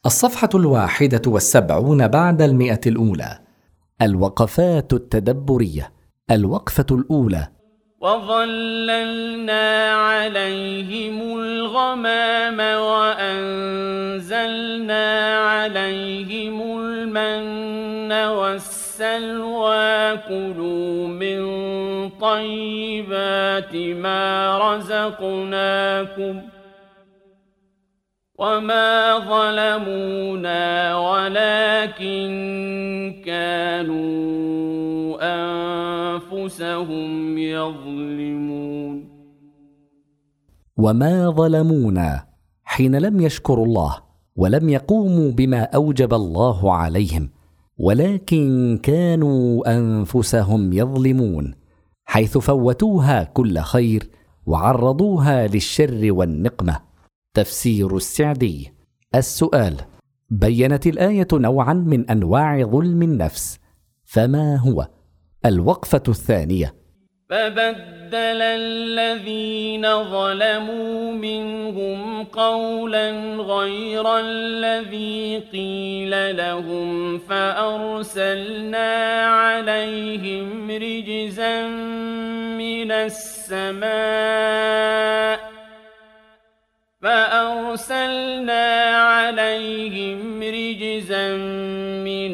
الصفحة 71 بعد 100. الوقفات التدبرية. الوقفة الأولى: وظللنا عليهم الغمام وأنزلنا عليهم المن والسلوى كلوا من طيبات ما رزقناكم وما ظلمونا ولكن كانوا أنفسهم يظلمون. وما ظلمونا حين لم يشكروا الله ولم يقوموا بما أوجب الله عليهم، ولكن كانوا أنفسهم يظلمون، حيث فوتوها كل خير وعرضوها للشر والنقمة. تفسير السعدي. السؤال: بينت الآية نوعا من أنواع ظلم النفس، فما هو؟ الوقفة الثانية: فبدل الذين ظلموا منهم قولا غير الذي قيل لهم فأرسلنا عليهم رجزا من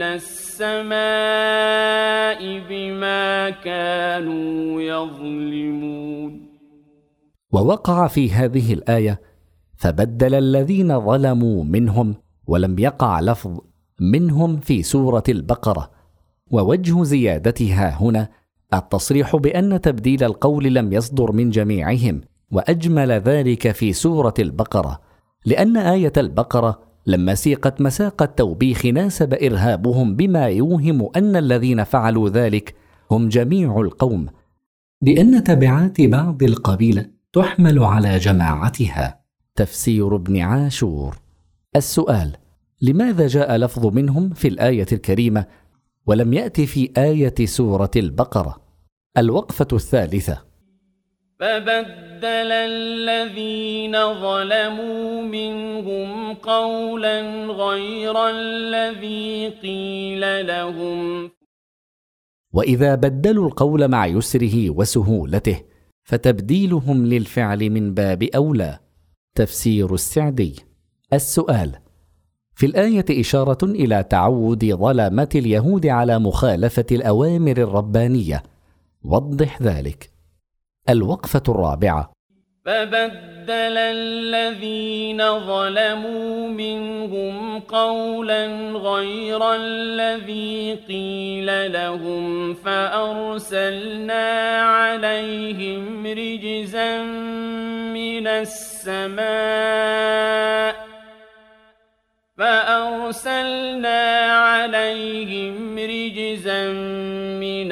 السماء بما كانوا يظلمون. ووقع في هذه الآية فبدل الذين ظلموا منهم، ولم يقع لفظ منهم في سورة البقرة. ووجه زيادتها هنا التصريح بأن تبديل القول لم يصدر من جميعهم، وأجمل ذلك في سورة البقرة، لأن آية البقرة لما سيقت مساق التوبيخ ناسب إرهابهم بما يوهم أن الذين فعلوا ذلك هم جميع القوم، لأن تبعات بعض القبيلة تحمل على جماعتها. تفسير ابن عاشور. السؤال: لماذا جاء لفظ منهم في الآية الكريمة ولم يأتي في آية سورة البقرة؟ الوقفة الثالثة: فبدل الذين ظلموا منهم قولا غير الذي قيل لهم. وإذا بدلوا القول مع يسره وسهولته فتبديلهم للفعل من باب أولى. تفسير السعدي. السؤال: في الآية إشارة إلى تعود ظلمة اليهود على مخالفة الأوامر الربانية، وضح ذلك. الوقفة الرابعة: فبدل الذين ظلموا منهم قولا غير الذي قيل لهم فأرسلنا عليهم رجزا من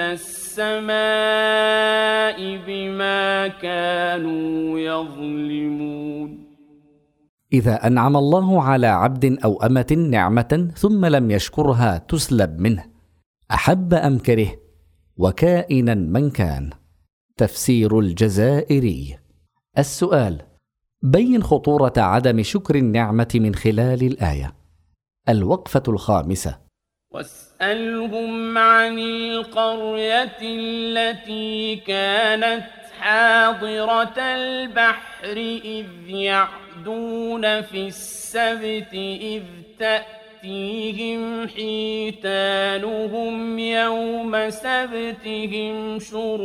السماء بما كانوا يظلمون. إذا أنعم الله على عبد أو أمة نعمة ثم لم يشكرها تسلب منه، أحب أم كره، وكائنا من كان. تفسير الجزائري. السؤال: بين خطورة عدم شكر النعمة من خلال الآية. الوقفة الخامسة: واسألهم عن القرية التي كانت حاضرة البحر إذ يعدون في السبت إذ تأتيهم حيتانهم يوم سبتهم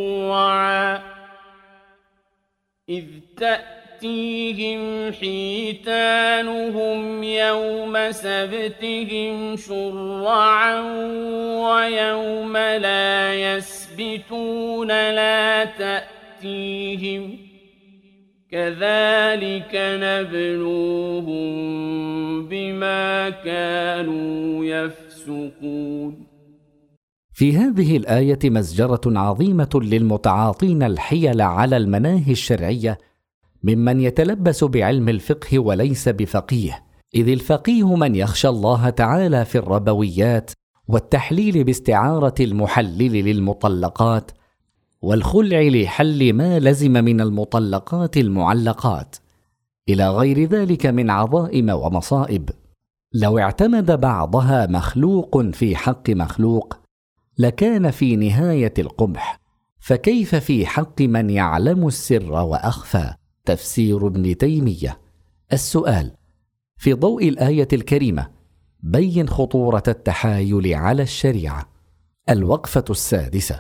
شرعا ويوم لا يسبتون لا تأتيهم كذلك نبلوهم بما كانوا يفسقون. في هذه الآية مزجرة عظيمة للمتعاطين الحيل على المناهي الشرعية ممن يتلبس بعلم الفقه وليس بفقيه، إذ الفقيه من يخشى الله تعالى في الربويات والتحليل باستعارة المحلل للمطلقات والخلع لحل ما لزم من المطلقات المعلقات إلى غير ذلك من عظائم ومصائب. لو اعتمد بعضها مخلوق في حق مخلوق لكان في نهاية القبح، فكيف في حق من يعلم السر وأخفى؟ تفسير ابن تيمية. السؤال: في ضوء الآية الكريمة بين خطورة التحايل على الشريعة. الوقفة السادسة: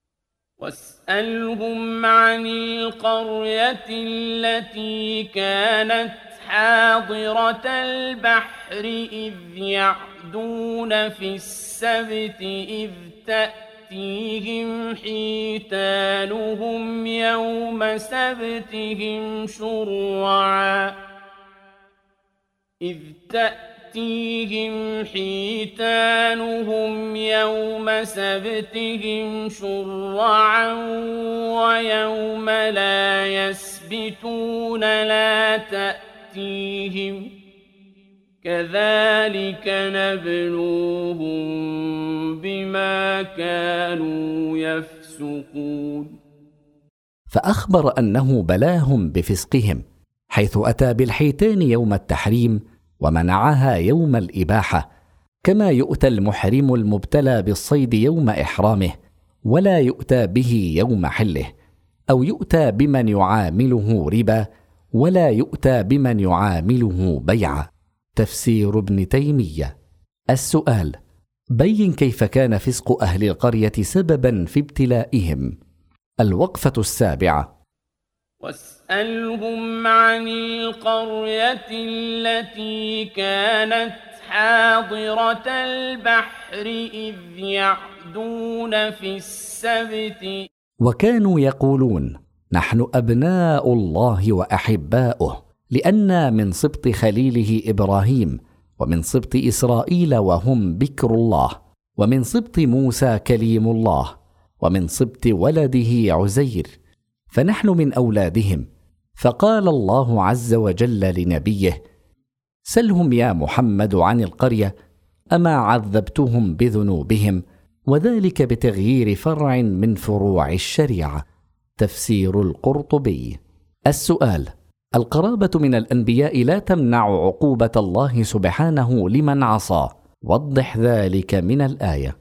واسألهم عن القرية التي كانت حاضرة البحر إذ يعدون في السبت إذ تأتيهم حيتانهم يوم سبتهم شرعا ويوم لا يسبتون لا تأتيهم كذلك نبلوهم بما كانوا يفسقون. فأخبر أنه بلاهم بفسقهم، حيث أتى بالحيتان يوم التحريم ومنعها يوم الإباحة، كما يؤتى المحرم المبتلى بالصيد يوم إحرامه ولا يؤتى به يوم حله، أو يؤتى بمن يعامله ربا ولا يؤتى بمن يعامله بيعا. تفسير ابن تيمية. السؤال: بين كيف كان فسق أهل القرية سببا في ابتلائهم. الوقفة السابعة: واسألهم عن القرية التي كانت حاضرة البحر إذ يعدون في السبت. وكانوا يقولون: نحن أبناء الله وأحباؤه، لأننا من سبط خليله إبراهيم، ومن سبط إسرائيل وهم بكر الله، ومن سبط موسى كليم الله، ومن سبط ولده عزير، فنحن من أولادهم. فقال الله عز وجل لنبيه: سلهم يا محمد عن القرية، أما عذبتهم بذنوبهم، وذلك بتغيير فرع من فروع الشريعة. تفسير القرطبي. السؤال: القرابة من الأنبياء لا تمنع عقوبة الله سبحانه لمن عصى، وضح ذلك من الآية.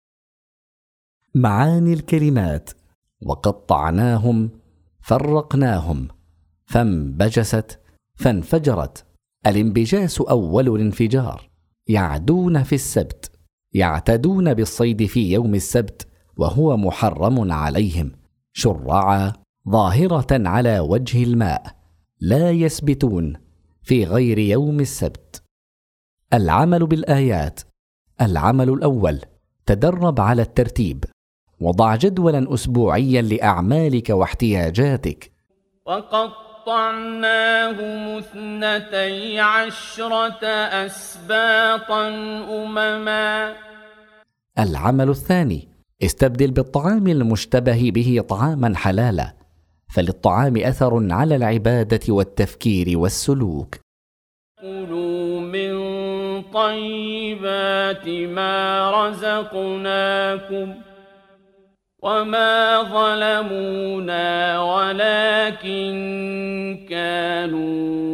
معاني الكلمات: وقطعناهم، فرقناهم، فانبجست، فانفجرت. الانبجاس أول الانفجار. يعدون في السبت، يعتدون بالصيد في يوم السبت وهو محرم عليهم. شرعا، ظاهرة على وجه الماء. لا يسبتون، في غير يوم السبت. العمل بالآيات: العمل الأول: تدرب على الترتيب، وضع جدولا أسبوعيا لأعمالك واحتياجاتك. وقطعناهم 12 أسباطا أمما. العمل الثاني: استبدل بالطعام المشتبه به طعاما حلالا، فللطعام أثر على العبادة والتفكير والسلوك. كلوا من طيبات ما رزقناكم وما ظلمونا ولكن كانوا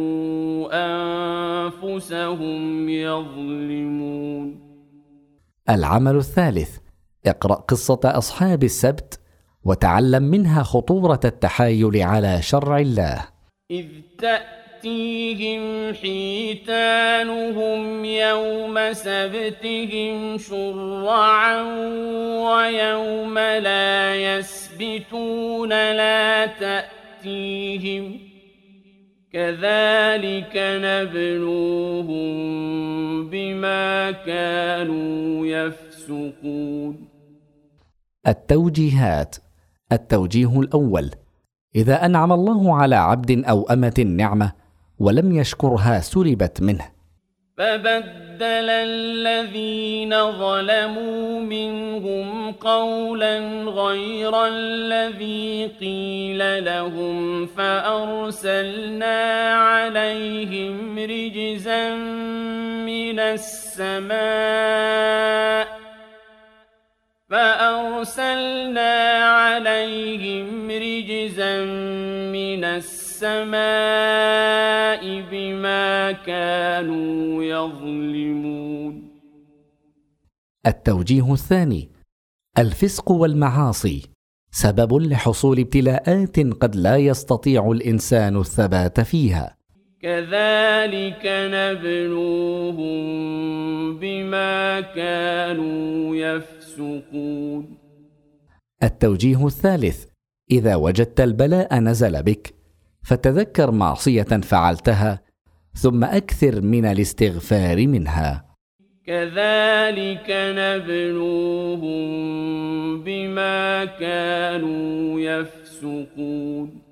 أنفسهم يظلمون. العمل الثالث: اقرأ قصة أصحاب السبت وتعلم منها خطورة التحايل على شرع الله. إذ تأتيهم حيتانهم يوم سبتهم شرعا ويوم لا يسبتون لا تأتيهم كذلك نبلوهم بما كانوا يفسقون. التوجيهات. التوجيه الأول: إذا أنعم الله على عبد أو أمة نعمة ولم يشكرها سلبت منه. فبدل الذين ظلموا منهم قولا غير الذي قيل لهم فأرسلنا عليهم رجزا من السماء السماء بما كانوا يظلمون. التوجيه الثاني: الفسق والمعاصي سبب لحصول ابتلاءات قد لا يستطيع الإنسان الثبات فيها. كذلك نبلوهم بما كانوا يفسقون. التوجيه الثالث: إذا وجدت البلاء نزل بك فتذكر معصية فعلتها ثم أكثر من الاستغفار منها. كذلك نبلوهم بما كانوا يفسقون.